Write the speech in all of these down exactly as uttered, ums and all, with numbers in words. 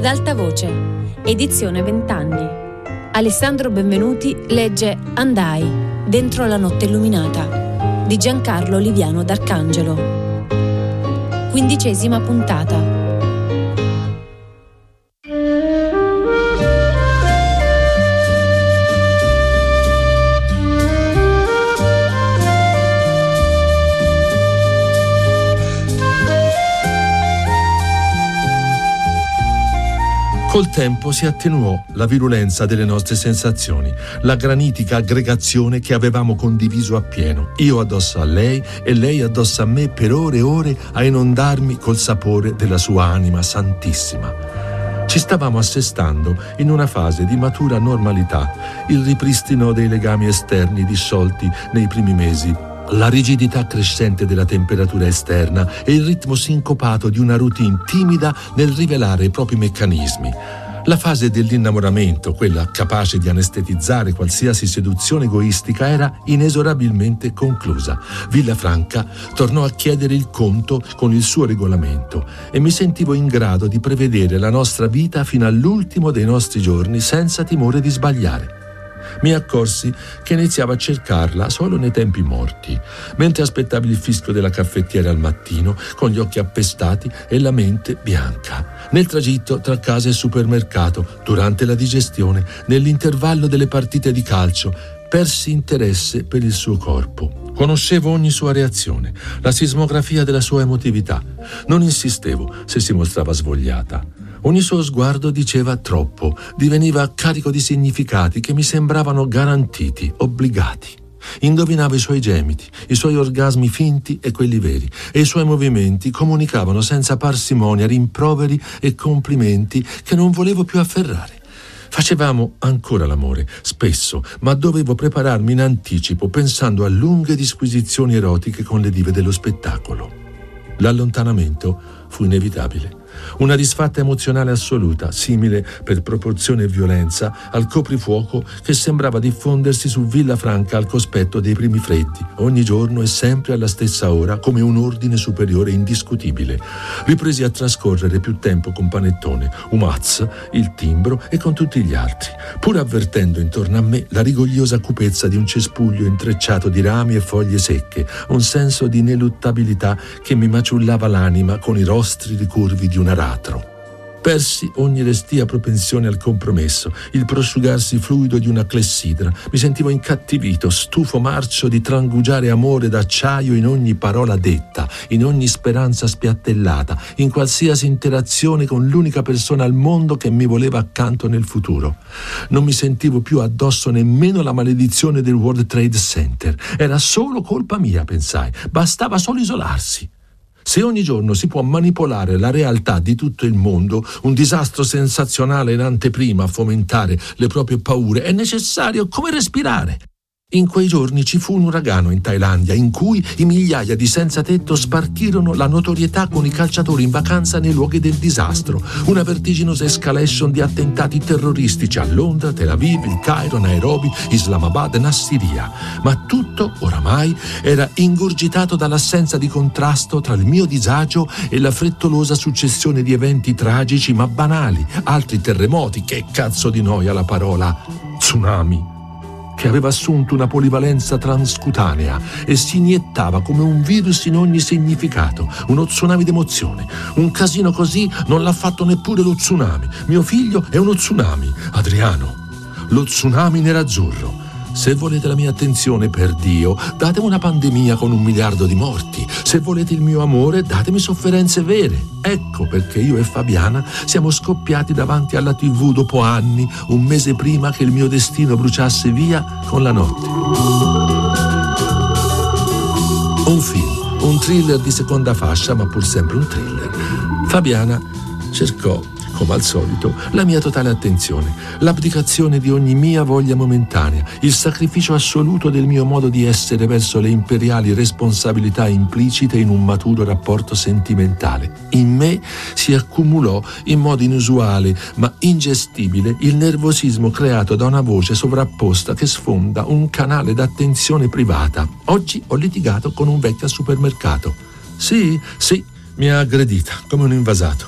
Ad alta voce, edizione vent'anni. Alessandro Benvenuti legge Andai, dentro la notte illuminata, di Giancarlo Oliviano d'Arcangelo. Quindicesima puntata. Col tempo si attenuò la virulenza delle nostre sensazioni, la granitica aggregazione che avevamo condiviso appieno, io addosso a lei e lei addosso a me per ore e ore a inondarmi col sapore della sua anima santissima. Ci stavamo assestando in una fase di matura normalità, il ripristino dei legami esterni disciolti nei primi mesi, la rigidità crescente della temperatura esterna e il ritmo sincopato di una routine timida nel rivelare i propri meccanismi. La fase dell'innamoramento, quella capace di anestetizzare qualsiasi seduzione egoistica, era inesorabilmente conclusa. Villafranca tornò a chiedere il conto con il suo regolamento e mi sentivo in grado di prevedere la nostra vita fino all'ultimo dei nostri giorni senza timore di sbagliare. Mi accorsi che iniziavo a cercarla solo nei tempi morti, mentre aspettavi il fischio della caffettiera al mattino, con gli occhi appestati e la mente bianca, nel tragitto tra casa e supermercato, durante la digestione, nell'intervallo delle partite di calcio, persi interesse per il suo corpo. Conoscevo ogni sua reazione, la sismografia della sua emotività. Non insistevo se si mostrava svogliata. Ogni suo sguardo diceva troppo, diveniva carico di significati che mi sembravano garantiti, obbligati. Indovinavo i suoi gemiti, i suoi orgasmi finti e quelli veri, e i suoi movimenti comunicavano senza parsimonia rimproveri e complimenti che non volevo più afferrare. Facevamo ancora l'amore, spesso, ma dovevo prepararmi in anticipo pensando a lunghe disquisizioni erotiche con le dive dello spettacolo. L'allontanamento fu inevitabile. Una disfatta emozionale assoluta, simile per proporzione e violenza al coprifuoco che sembrava diffondersi su Villafranca al cospetto dei primi freddi, ogni giorno e sempre alla stessa ora, come un ordine superiore indiscutibile. Ripresi a trascorrere più tempo con Panettone, Umaz, il Timbro e con tutti gli altri, pur avvertendo intorno a me la rigogliosa cupezza di un cespuglio intrecciato di rami e foglie secche, un senso di ineluttabilità che mi maciullava l'anima con i rostri ricurvi di un aratro. Persi ogni restia propensione al compromesso, il prosciugarsi fluido di una clessidra. Mi sentivo incattivito, stufo marcio di trangugiare amore d'acciaio in ogni parola detta, in ogni speranza spiattellata, in qualsiasi interazione con l'unica persona al mondo che mi voleva accanto nel futuro. Non mi sentivo più addosso nemmeno la maledizione del World Trade Center. Era solo colpa mia, pensai. Bastava solo isolarsi. Se ogni giorno si può manipolare la realtà di tutto il mondo, un disastro sensazionale in anteprima a fomentare le proprie paure, è necessario come respirare. In quei giorni ci fu un uragano in Thailandia in cui i migliaia di senza tetto spartirono la notorietà con i calciatori in vacanza nei luoghi del disastro. Una vertiginosa escalation di attentati terroristici a Londra, Tel Aviv, il Cairo, Nairobi, Islamabad e Nassiriya. Ma tutto, oramai, era ingurgitato dall'assenza di contrasto tra il mio disagio e la frettolosa successione di eventi tragici ma banali, altri terremoti, che cazzo di noia la parola tsunami, che aveva assunto una polivalenza transcutanea e si iniettava come un virus in ogni significato, uno tsunami d'emozione. Un casino così non l'ha fatto neppure lo tsunami. Mio figlio è uno tsunami, Adriano, lo tsunami nerazzurro. Se volete la mia attenzione, per Dio, datemi una pandemia con un miliardo di morti. Se volete il mio amore, datemi sofferenze vere. Ecco perché io e Fabiana siamo scoppiati davanti alla tivù dopo anni, un mese prima che il mio destino bruciasse via con la notte. Un film, un thriller di seconda fascia, ma pur sempre un thriller. Fabiana cercò, come al solito, la mia totale attenzione, l'abdicazione di ogni mia voglia momentanea, il sacrificio assoluto del mio modo di essere verso le imperiali responsabilità implicite in un maturo rapporto sentimentale. In me si accumulò in modo inusuale ma ingestibile il nervosismo creato da una voce sovrapposta che sfonda un canale d'attenzione privata. Oggi ho litigato con un vecchio al supermercato. Sì, sì, mi ha aggredita come un invasato.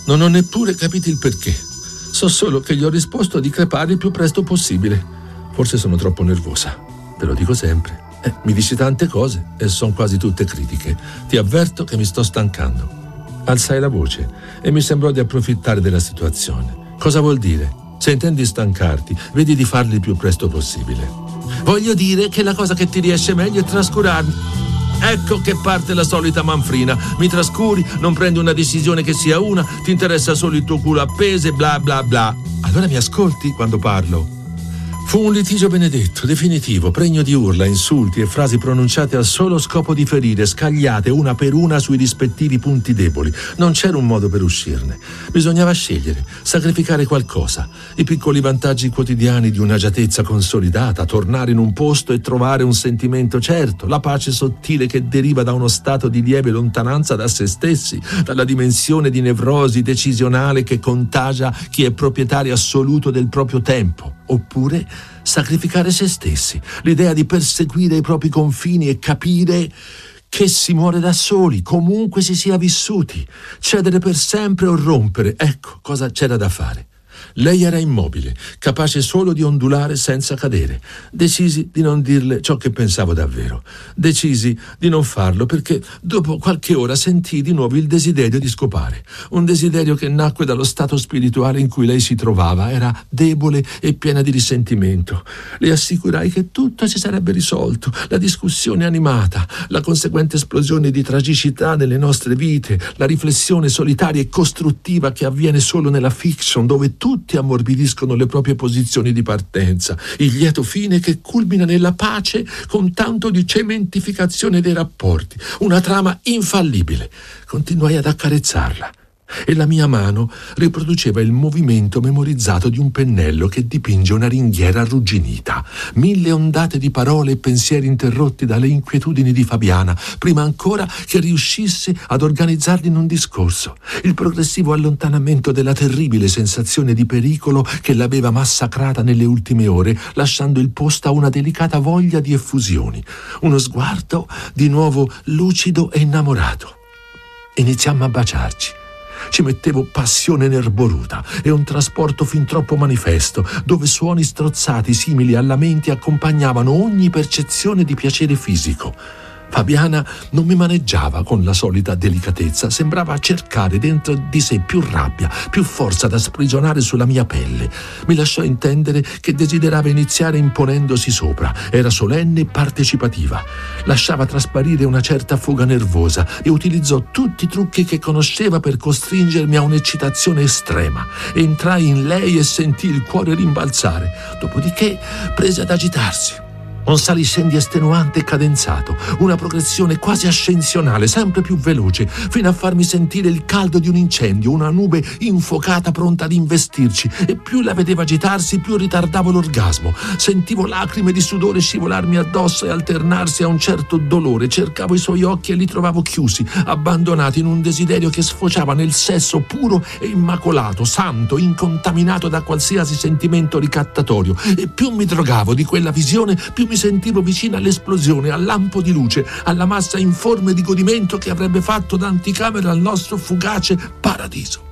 Non ho neppure capito il perché. So solo che gli ho risposto di crepare il più presto possibile. Forse sono troppo nervosa. Te lo dico sempre. Eh, mi dici tante cose e sono quasi tutte critiche. Ti avverto che mi sto stancando. Alzai la voce e mi sembrò di approfittare della situazione. Cosa vuol dire? Se intendi stancarti, vedi di farli il più presto possibile. Voglio dire che la cosa che ti riesce meglio è trascurarmi. Ecco che parte la solita manfrina. Mi trascuri, non prendi una decisione che sia una, ti interessa solo il tuo culo appeso e bla bla bla. Allora mi ascolti quando parlo? Fu un litigio benedetto, definitivo, pregno di urla, insulti e frasi pronunciate al solo scopo di ferire, scagliate una per una sui rispettivi punti deboli. Non c'era un modo per uscirne. Bisognava scegliere, sacrificare qualcosa. I piccoli vantaggi quotidiani di un'agiatezza consolidata, tornare in un posto e trovare un sentimento certo, la pace sottile che deriva da uno stato di lieve lontananza da se stessi, dalla dimensione di nevrosi decisionale che contagia chi è proprietario assoluto del proprio tempo. Oppure sacrificare se stessi, l'idea di perseguire i propri confini e capire che si muore da soli, comunque si sia vissuti, cedere per sempre o rompere. Ecco cosa c'era da fare. Lei era immobile, capace solo di ondulare senza cadere. Decisi di non dirle ciò che pensavo davvero. Decisi di non farlo perché dopo qualche ora sentii di nuovo il desiderio di scopare. Un desiderio che nacque dallo stato spirituale in cui lei si trovava. Era debole e piena di risentimento. Le assicurai che tutto si sarebbe risolto. La discussione animata, la conseguente esplosione di tragicità nelle nostre vite, la riflessione solitaria e costruttiva che avviene solo nella fiction, dove tutti ammorbidiscono le proprie posizioni di partenza, il lieto fine che culmina nella pace con tanto di cementificazione dei rapporti, una trama infallibile. Continuai ad accarezzarla e la mia mano riproduceva il movimento memorizzato di un pennello che dipinge una ringhiera arrugginita. Mille ondate di parole e pensieri interrotti dalle inquietudini di Fabiana, prima ancora che riuscisse ad organizzarli in un discorso. Il progressivo allontanamento della terribile sensazione di pericolo che l'aveva massacrata nelle ultime ore, lasciando il posto a una delicata voglia di effusioni. Uno sguardo di nuovo lucido e innamorato. Iniziammo a baciarci. Ci mettevo passione nerboruta e un trasporto fin troppo manifesto, dove suoni strozzati simili a lamenti accompagnavano ogni percezione di piacere fisico. Fabiana non mi maneggiava con la solita delicatezza, sembrava cercare dentro di sé più rabbia, più forza da sprigionare sulla mia pelle. Mi lasciò intendere che desiderava iniziare imponendosi sopra, era solenne e partecipativa. Lasciava trasparire una certa fuga nervosa e utilizzò tutti i trucchi che conosceva per costringermi a un'eccitazione estrema. Entrai in lei e sentii il cuore rimbalzare, dopodiché prese ad agitarsi. Un saliscendi estenuante e cadenzato, una progressione quasi ascensionale, sempre più veloce, fino a farmi sentire il caldo di un incendio, una nube infuocata pronta ad investirci, e più la vedevo agitarsi, più ritardavo l'orgasmo. Sentivo lacrime di sudore scivolarmi addosso e alternarsi a un certo dolore. Cercavo i suoi occhi e li trovavo chiusi, abbandonati in un desiderio che sfociava nel sesso puro e immacolato, santo, incontaminato da qualsiasi sentimento ricattatorio. E più mi drogavo di quella visione, più mi sentivo vicino all'esplosione, al lampo di luce, alla massa informe di godimento che avrebbe fatto da anticamera al nostro fugace paradiso.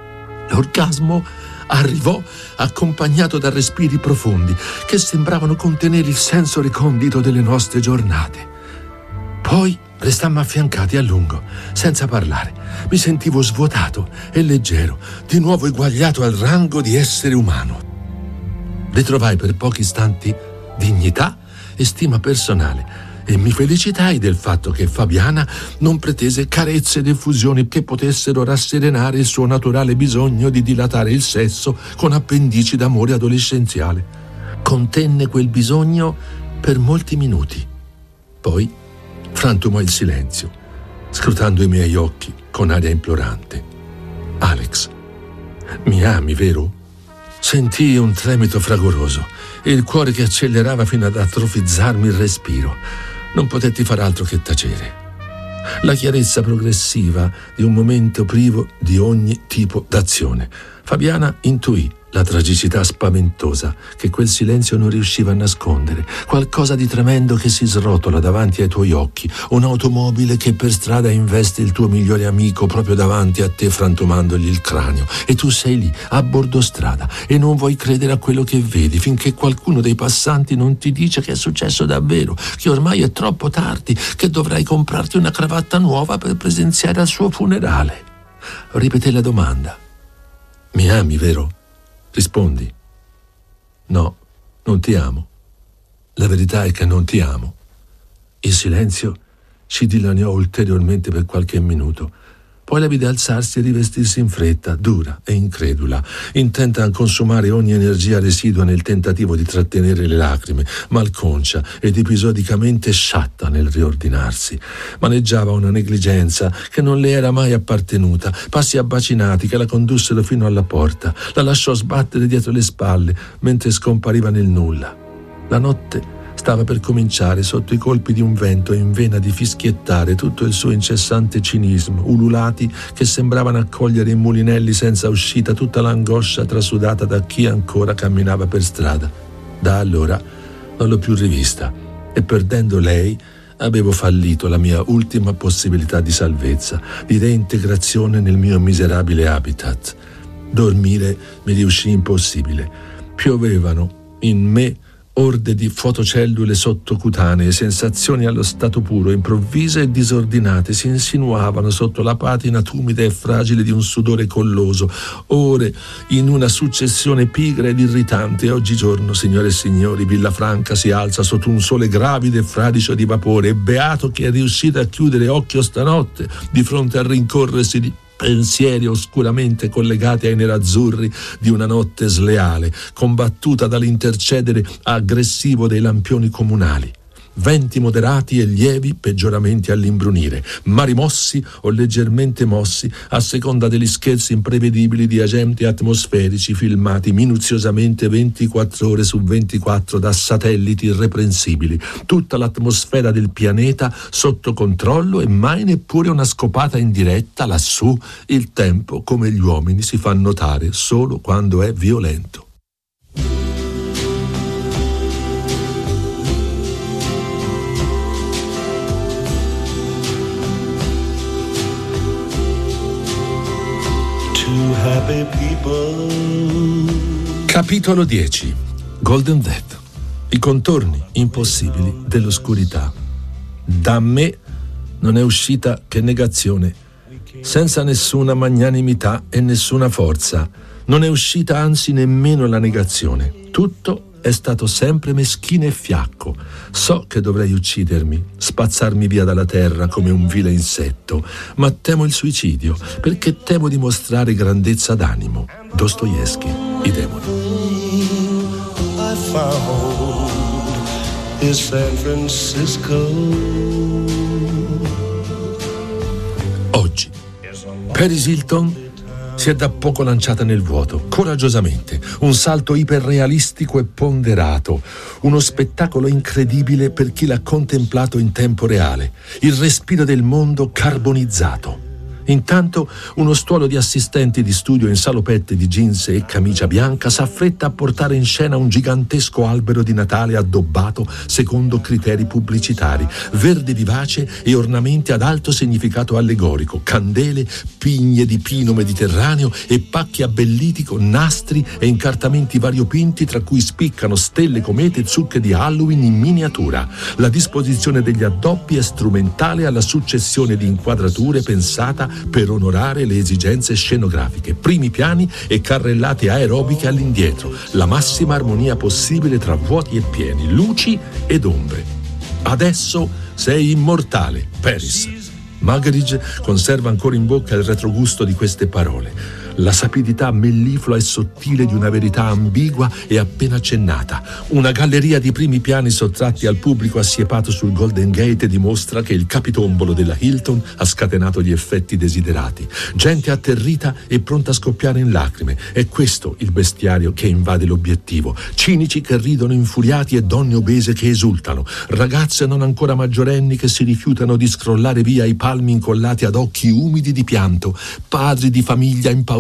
L'orgasmo arrivò accompagnato da respiri profondi che sembravano contenere il senso recondito delle nostre giornate. Poi restammo affiancati a lungo, senza parlare. Mi sentivo svuotato e leggero, di nuovo eguagliato al rango di essere umano. Ritrovai per pochi istanti dignità e stima personale e mi felicitai del fatto che Fabiana non pretese carezze ed effusioni che potessero rasserenare il suo naturale bisogno di dilatare il sesso con appendici d'amore adolescenziale. Contenne quel bisogno per molti minuti. Poi frantumò il silenzio, scrutando i miei occhi con aria implorante. «Alex, mi ami, vero?» Sentii un tremito fragoroso e il cuore che accelerava fino ad atrofizzarmi il respiro. Non potetti far altro che tacere. La chiarezza progressiva di un momento privo di ogni tipo d'azione. Fabiana intuì La tragicità spaventosa che quel silenzio non riusciva a nascondere, qualcosa di tremendo che si srotola davanti ai tuoi occhi, un'automobile che per strada investe il tuo migliore amico proprio davanti a te frantumandogli il cranio, e tu sei lì a bordo strada e non vuoi credere a quello che vedi finché qualcuno dei passanti non ti dice che è successo davvero, che ormai è troppo tardi, che dovrai comprarti una cravatta nuova per presenziare al suo funerale. Ripete la domanda: mi ami, vero? Rispondi: no, non ti amo. La verità è che non ti amo. Il silenzio ci dilaniò ulteriormente per qualche minuto. Poi la vide alzarsi e rivestirsi in fretta, dura e incredula, intenta a consumare ogni energia residua nel tentativo di trattenere le lacrime, malconcia ed episodicamente sciatta nel riordinarsi. Maneggiava una negligenza che non le era mai appartenuta, passi abbacinati che la condussero fino alla porta, la lasciò sbattere dietro le spalle mentre scompariva nel nulla. La notte stava per cominciare sotto i colpi di un vento in vena di fischiettare tutto il suo incessante cinismo, ululati che sembravano accogliere in mulinelli senza uscita tutta l'angoscia trasudata da chi ancora camminava per strada. Da allora non l'ho più rivista e, perdendo lei, avevo fallito la mia ultima possibilità di salvezza, di reintegrazione nel mio miserabile habitat. Dormire mi riuscì impossibile. Piovevano in me orde di fotocellule sottocutanee, sensazioni allo stato puro, improvvise e disordinate, si insinuavano sotto la patina tumida e fragile di un sudore colloso, ore in una successione pigra ed irritante. E oggigiorno, signore e signori, Villafranca si alza sotto un sole gravido e fradicio di vapore, e beato chi è riuscito a chiudere occhio stanotte di fronte al rincorrersi di pensieri oscuramente collegati ai nerazzurri di una notte sleale, combattuta dall'intercedere aggressivo dei lampioni comunali. Venti moderati e lievi peggioramenti all'imbrunire, mari mossi o leggermente mossi a seconda degli scherzi imprevedibili di agenti atmosferici filmati minuziosamente ventiquattro ore su ventiquattro da satelliti irreprensibili. Tutta l'atmosfera del pianeta sotto controllo e mai neppure una scopata in diretta lassù. Il tempo, come gli uomini, si fa notare solo quando è violento. Capitolo dieci. Golden Death. I contorni impossibili dell'oscurità. Da me non è uscita che negazione, senza nessuna magnanimità e nessuna forza. Non è uscita anzi nemmeno la negazione. Tutto è stato sempre meschino e fiacco. So che dovrei uccidermi, spazzarmi via dalla terra come un vile insetto, ma temo il suicidio perché temo di mostrare grandezza d'animo. Dostoevskij, I demoni. I found is San Francisco. Oggi Paris Hilton si è da poco lanciata nel vuoto, coraggiosamente, un salto iperrealistico e ponderato, uno spettacolo incredibile per chi l'ha contemplato in tempo reale, il respiro del mondo carbonizzato. Intanto uno stuolo di assistenti di studio in salopette di jeans e camicia bianca s'affretta a portare in scena un gigantesco albero di Natale addobbato secondo criteri pubblicitari, verde vivace e ornamenti ad alto significato allegorico, candele, pigne di pino mediterraneo e pacchi abbelliti con nastri e incartamenti variopinti, tra cui spiccano stelle, comete e zucche di Halloween in miniatura. La disposizione degli addobbi è strumentale alla successione di inquadrature pensata per onorare le esigenze scenografiche, primi piani e carrellate aerobiche all'indietro, la massima armonia possibile tra vuoti e pieni, luci ed ombre. Adesso sei immortale, Paris. Magridge conserva ancora in bocca il retrogusto di queste parole. La sapidità melliflua e sottile di una verità ambigua e appena accennata. Una galleria di primi piani sottratti al pubblico assiepato sul Golden Gate dimostra che il capitombolo della Hilton ha scatenato gli effetti desiderati. Gente atterrita e pronta a scoppiare in lacrime. È questo il bestiario che invade l'obiettivo. Cinici che ridono infuriati e donne obese che esultano. Ragazze non ancora maggiorenni che si rifiutano di scrollare via i palmi incollati ad occhi umidi di pianto. Padri di famiglia impauriti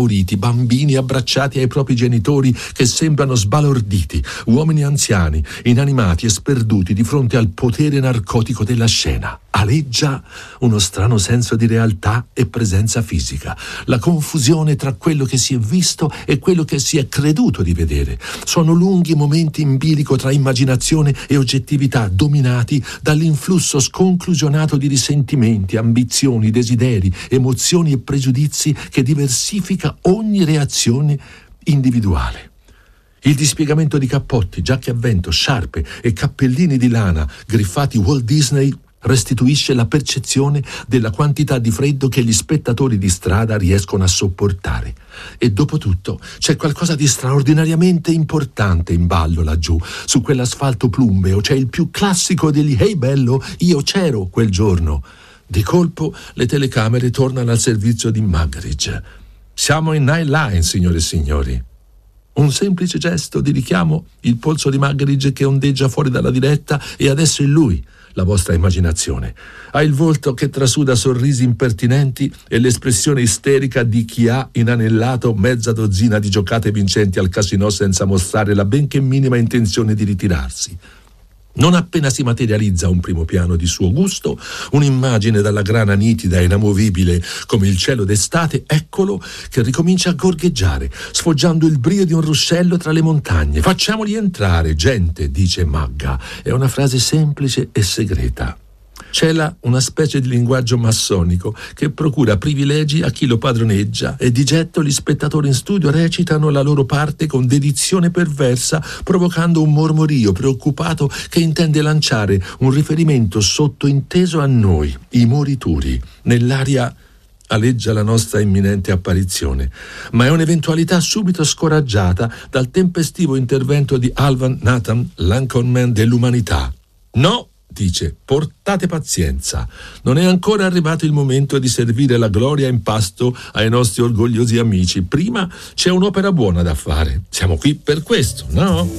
impauriti, bambini abbracciati ai propri genitori che sembrano sbalorditi, uomini anziani, inanimati e sperduti di fronte al potere narcotico della scena. Aleggia uno strano senso di realtà e presenza fisica, la confusione tra quello che si è visto e quello che si è creduto di vedere. Sono lunghi momenti in bilico tra immaginazione e oggettività, dominati dall'influsso sconclusionato di risentimenti, ambizioni, desideri, emozioni e pregiudizi che diversifica ogni reazione individuale. Il dispiegamento di cappotti, giacche a vento, sciarpe e cappellini di lana griffati Walt Disney restituisce la percezione della quantità di freddo che gli spettatori di strada riescono a sopportare. E dopo tutto c'è qualcosa di straordinariamente importante in ballo laggiù, su quell'asfalto plumbeo. C'è il più classico degli "Hey bello, io c'ero quel giorno". Di colpo le telecamere tornano al servizio di Muggeridge. Siamo in Nightline, signore e signori. Un semplice gesto di richiamo, il polso di Muggeridge che ondeggia fuori dalla diretta, e adesso è lui, la vostra immaginazione. Ha il volto che trasuda sorrisi impertinenti e l'espressione isterica di chi ha inanellato mezza dozzina di giocate vincenti al casinò senza mostrare la benché minima intenzione di ritirarsi. Non appena si materializza un primo piano di suo gusto, un'immagine dalla grana nitida e inamovibile come il cielo d'estate, eccolo che ricomincia a gorgheggiare, sfoggiando il brio di un ruscello tra le montagne. Facciamoli entrare, gente, dice Magga. È una frase semplice e segreta. Cela una specie di linguaggio massonico che procura privilegi a chi lo padroneggia, e di getto gli spettatori in studio recitano la loro parte con dedizione perversa, provocando un mormorio preoccupato che intende lanciare un riferimento sottointeso a noi, i morituri. Nell'aria aleggia la nostra imminente apparizione, ma è un'eventualità subito scoraggiata dal tempestivo intervento di Alvan Nathan, l'anchorman dell'umanità. No, dice, portate pazienza. Non è ancora arrivato il momento di servire la gloria in pasto ai nostri orgogliosi amici. Prima c'è un'opera buona da fare. Siamo qui per questo, no?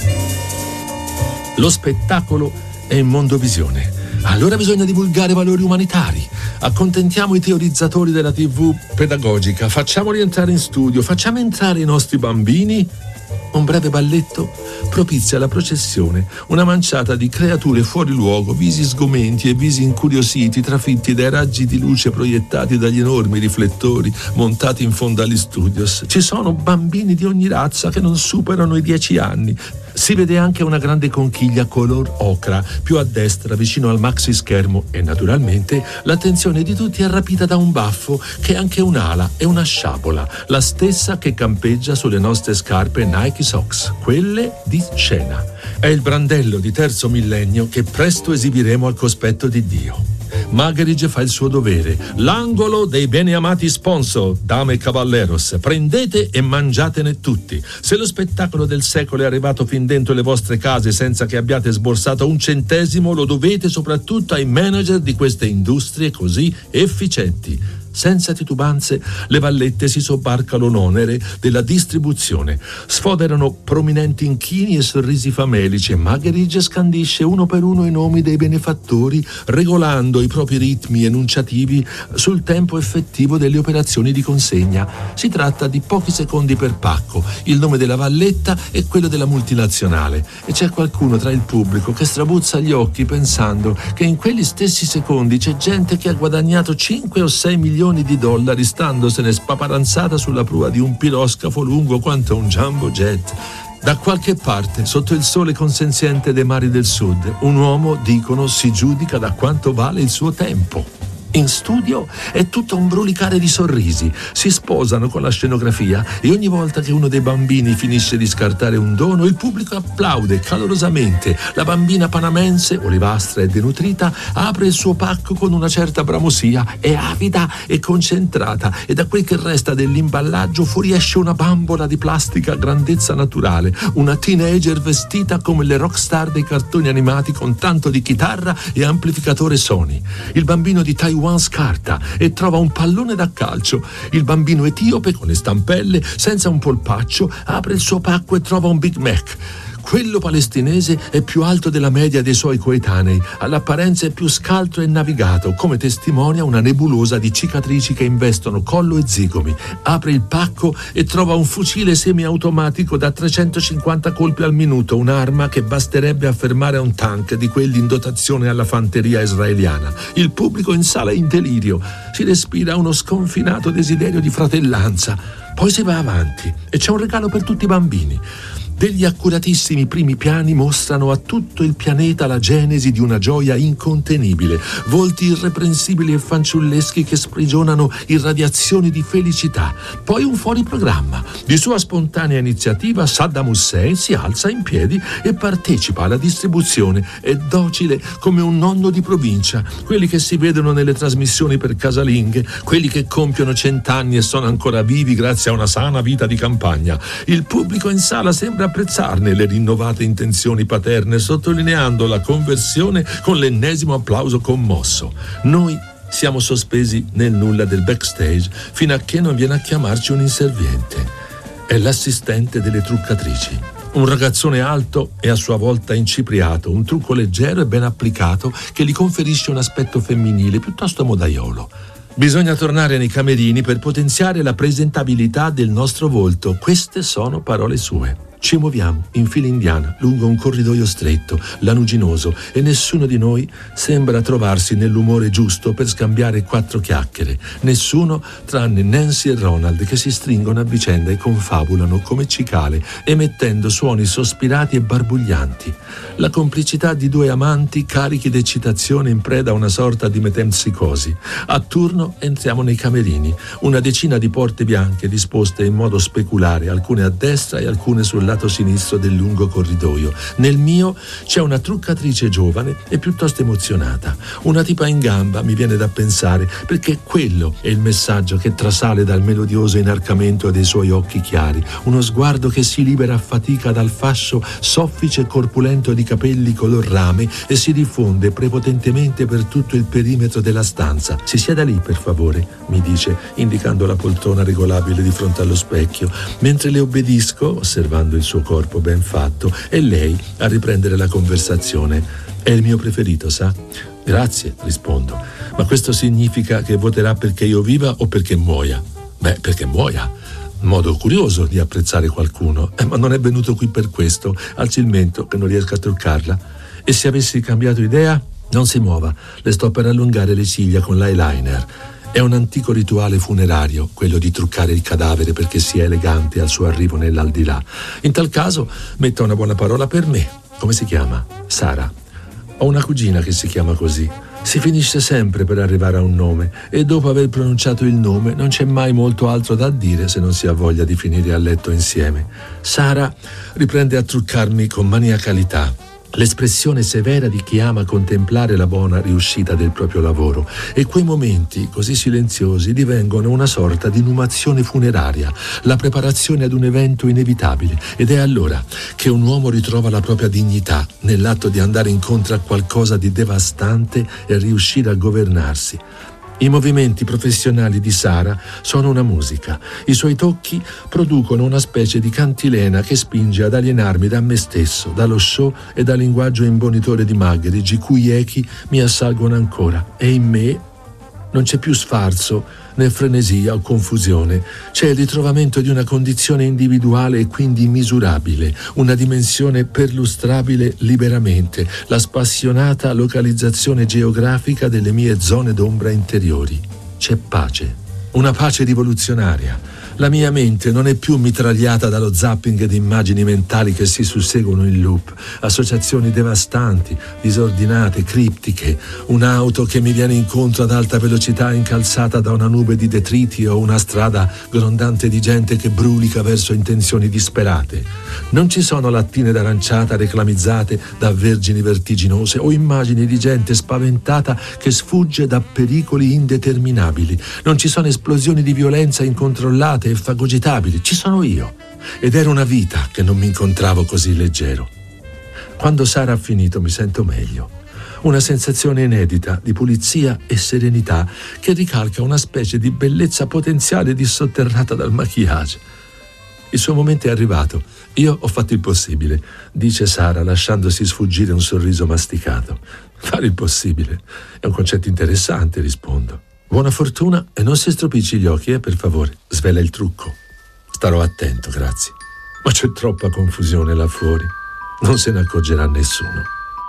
Lo spettacolo è in mondovisione. Allora bisogna divulgare valori umanitari. Accontentiamo i teorizzatori della tivù pedagogica. Facciamoli entrare in studio. Facciamo entrare i nostri bambini. Un breve balletto propizia la processione, una manciata di creature fuori luogo, visi sgomenti e visi incuriositi, trafitti dai raggi di luce proiettati dagli enormi riflettori montati in fondo agli studios. Ci sono bambini di ogni razza che non superano i dieci anni. Si vede anche una grande conchiglia color ocra più a destra vicino al maxi schermo, e naturalmente l'attenzione di tutti è rapita da un baffo che è anche un'ala e una sciabola, la stessa che campeggia sulle nostre scarpe Nike Socks, quelle di scena. È il brandello di terzo millennio che presto esibiremo al cospetto di Dio. Muggeridge fa il suo dovere. L'angolo dei beneamati sponsor, dame e cavalleros, prendete e mangiatene tutti. Se lo spettacolo del secolo è arrivato fin dentro le vostre case senza che abbiate sborsato un centesimo, lo dovete soprattutto ai manager di queste industrie così efficienti. Senza titubanze, le vallette si sobbarcano l'onere della distribuzione. Sfoderano prominenti inchini e sorrisi famelici, e Muggeridge scandisce uno per uno i nomi dei benefattori, regolando i propri ritmi enunciativi sul tempo effettivo delle operazioni di consegna. Si tratta di pochi secondi per pacco, il nome della valletta e quello della multinazionale, e c'è qualcuno tra il pubblico che strabuzza gli occhi pensando che in quegli stessi secondi c'è gente che ha guadagnato cinque o sei milioni di dollari standosene spaparanzata sulla prua di un piroscafo lungo quanto un jumbo jet. Da qualche parte, sotto il sole consenziente dei mari del sud, un uomo, dicono, si giudica da quanto vale il suo tempo. In studio è tutto un brulicare di sorrisi, si sposano con la scenografia, e ogni volta che uno dei bambini finisce di scartare un dono, il pubblico applaude calorosamente. La bambina panamense, olivastra e denutrita, apre il suo pacco con una certa bramosia, è avida e concentrata, e da quel che resta dell'imballaggio fuoriesce una bambola di plastica a grandezza naturale, una teenager vestita come le rockstar dei cartoni animati con tanto di chitarra e amplificatore Sony. Il bambino di Taiwan scarta e trova un pallone da calcio. Il bambino etiope con le stampelle, senza un polpaccio, apre il suo pacco e trova un Big Mac. quello palestinese è più alto della media dei suoi coetanei, all'apparenza è più scaltro e navigato, come testimonia una nebulosa di cicatrici che investono collo e zigomi. Apre il pacco e trova un fucile semiautomatico da trecentocinquanta colpi al minuto, un'arma che basterebbe a fermare un tank di quelli in dotazione alla fanteria israeliana. Il pubblico in sala è in delirio, si respira uno sconfinato desiderio di fratellanza. Poi si va avanti e c'è un regalo per tutti i bambini. Degli accuratissimi primi piani mostrano a tutto il pianeta la genesi di una gioia incontenibile, volti irreprensibili e fanciulleschi che sprigionano irradiazioni di felicità. Poi un fuoriprogramma. Di sua spontanea iniziativa Saddam Hussein si alza in piedi e partecipa alla distribuzione. È docile come un nonno di provincia, quelli che si vedono nelle trasmissioni per casalinghe, quelli che compiono cent'anni e sono ancora vivi grazie a una sana vita di campagna. Il pubblico in sala sembra apprezzarne le rinnovate intenzioni paterne, sottolineando la conversione con l'ennesimo applauso commosso. Noi siamo sospesi nel nulla del backstage fino a che non viene a chiamarci un inserviente. È l'assistente delle truccatrici. Un ragazzone alto e a sua volta incipriato, un trucco leggero e ben applicato che gli conferisce un aspetto femminile piuttosto modaiolo. Bisogna tornare nei camerini per potenziare la presentabilità del nostro volto. Queste sono parole sue. Ci muoviamo in fila indiana lungo un corridoio stretto, lanuginoso, e nessuno di noi sembra trovarsi nell'umore giusto per scambiare quattro chiacchiere. Nessuno tranne Nancy e Ronald, che si stringono a vicenda e confabulano come cicale, emettendo suoni sospirati e barbuglianti. La complicità di due amanti carichi d'eccitazione in preda a una sorta di metempsicosi. A turno entriamo nei camerini, una decina di porte bianche disposte in modo speculare, alcune a destra e alcune sul lato sinistro del lungo corridoio. Nel mio c'è una truccatrice giovane e piuttosto emozionata, una tipa in gamba, mi viene da pensare, perché quello è il messaggio che trasale dal melodioso inarcamento dei suoi occhi chiari, uno sguardo che si libera a fatica dal fascio soffice e corpulento di capelli color rame e si diffonde prepotentemente per tutto il perimetro della stanza. Si sieda lì, per favore, mi dice, indicando la poltrona regolabile di fronte allo specchio, mentre le obbedisco, osservando il suo corpo ben fatto, e lei a riprendere la conversazione. È il mio preferito, sa? Grazie, rispondo. Ma questo significa che voterà perché io viva o perché muoia? Beh, perché muoia. Modo curioso di apprezzare qualcuno, eh, ma non è venuto qui per questo. Alzi il mento che non riesco a truccarla. E se avessi cambiato idea? Non si muova, le sto per allungare le ciglia con l'eyeliner. È un antico rituale funerario, quello di truccare il cadavere perché sia elegante al suo arrivo nell'aldilà. In tal caso metta una buona parola per me. Come si chiama? Sara. Ho una cugina che si chiama così. Si finisce sempre per arrivare a un nome e dopo aver pronunciato il nome non c'è mai molto altro da dire se non si ha voglia di finire a letto insieme. Sara riprende a truccarmi con maniacalità, l'espressione severa di chi ama contemplare la buona riuscita del proprio lavoro, e quei momenti così silenziosi divengono una sorta di inumazione funeraria, la preparazione ad un evento inevitabile, ed è allora che un uomo ritrova la propria dignità nell'atto di andare incontro a qualcosa di devastante e riuscire a governarsi. I movimenti professionali di Sara sono una musica. I suoi tocchi producono una specie di cantilena che spinge ad alienarmi da me stesso, dallo show e dal linguaggio imbonitore di Magritte, i cui echi mi assalgono ancora. E in me non c'è più sfarzo, né frenesia o confusione. C'è il ritrovamento di una condizione individuale e quindi misurabile, una dimensione perlustrabile liberamente, la spassionata localizzazione geografica delle mie zone d'ombra interiori. C'è pace, una pace rivoluzionaria. La mia mente non è più mitragliata dallo zapping di immagini mentali che si susseguono in loop, associazioni devastanti, disordinate, criptiche, un'auto che mi viene incontro ad alta velocità incalzata da una nube di detriti o una strada grondante di gente che brulica verso intenzioni disperate. Non ci sono lattine d'aranciata reclamizzate da vergini vertiginose o immagini di gente spaventata che sfugge da pericoli indeterminabili. Non ci sono esplosioni di violenza incontrollate e fagogitabili. Ci sono io. Ed era una vita che non mi incontravo così leggero. Quando Sara ha finito mi sento meglio. Una sensazione inedita di pulizia e serenità che ricalca una specie di bellezza potenziale dissotterrata dal maquillage. Il suo momento è arrivato. Io ho fatto il possibile, dice Sara, lasciandosi sfuggire un sorriso masticato. Fare il possibile è un concetto interessante, rispondo. Buona fortuna e non si stropicci gli occhi, eh, per favore. Svela il trucco. Starò attento, grazie. Ma c'è troppa confusione là fuori. Non se ne accorgerà nessuno.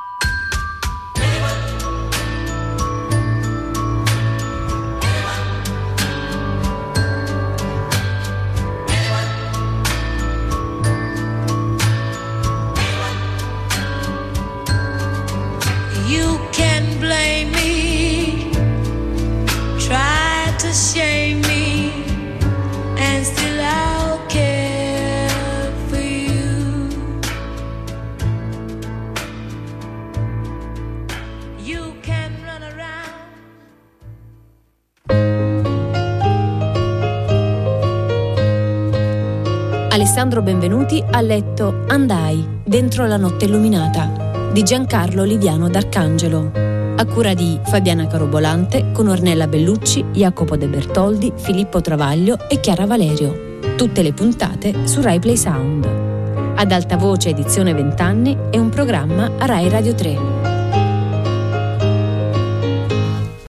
You can blame me, try to shame me, and still I'll care for you. You can run around. Alessandro Benvenuti ha letto Andai, dentro la notte illuminata di Giancarlo Oliviano d'Arcangelo, a cura di Fabiana Carobolante, con Ornella Bellucci, Jacopo De Bertoldi, Filippo Travaglio e Chiara Valerio. Tutte le puntate su Rai Play Sound. Ad alta voce edizione vent'anni è un programma a Rai Radio tre.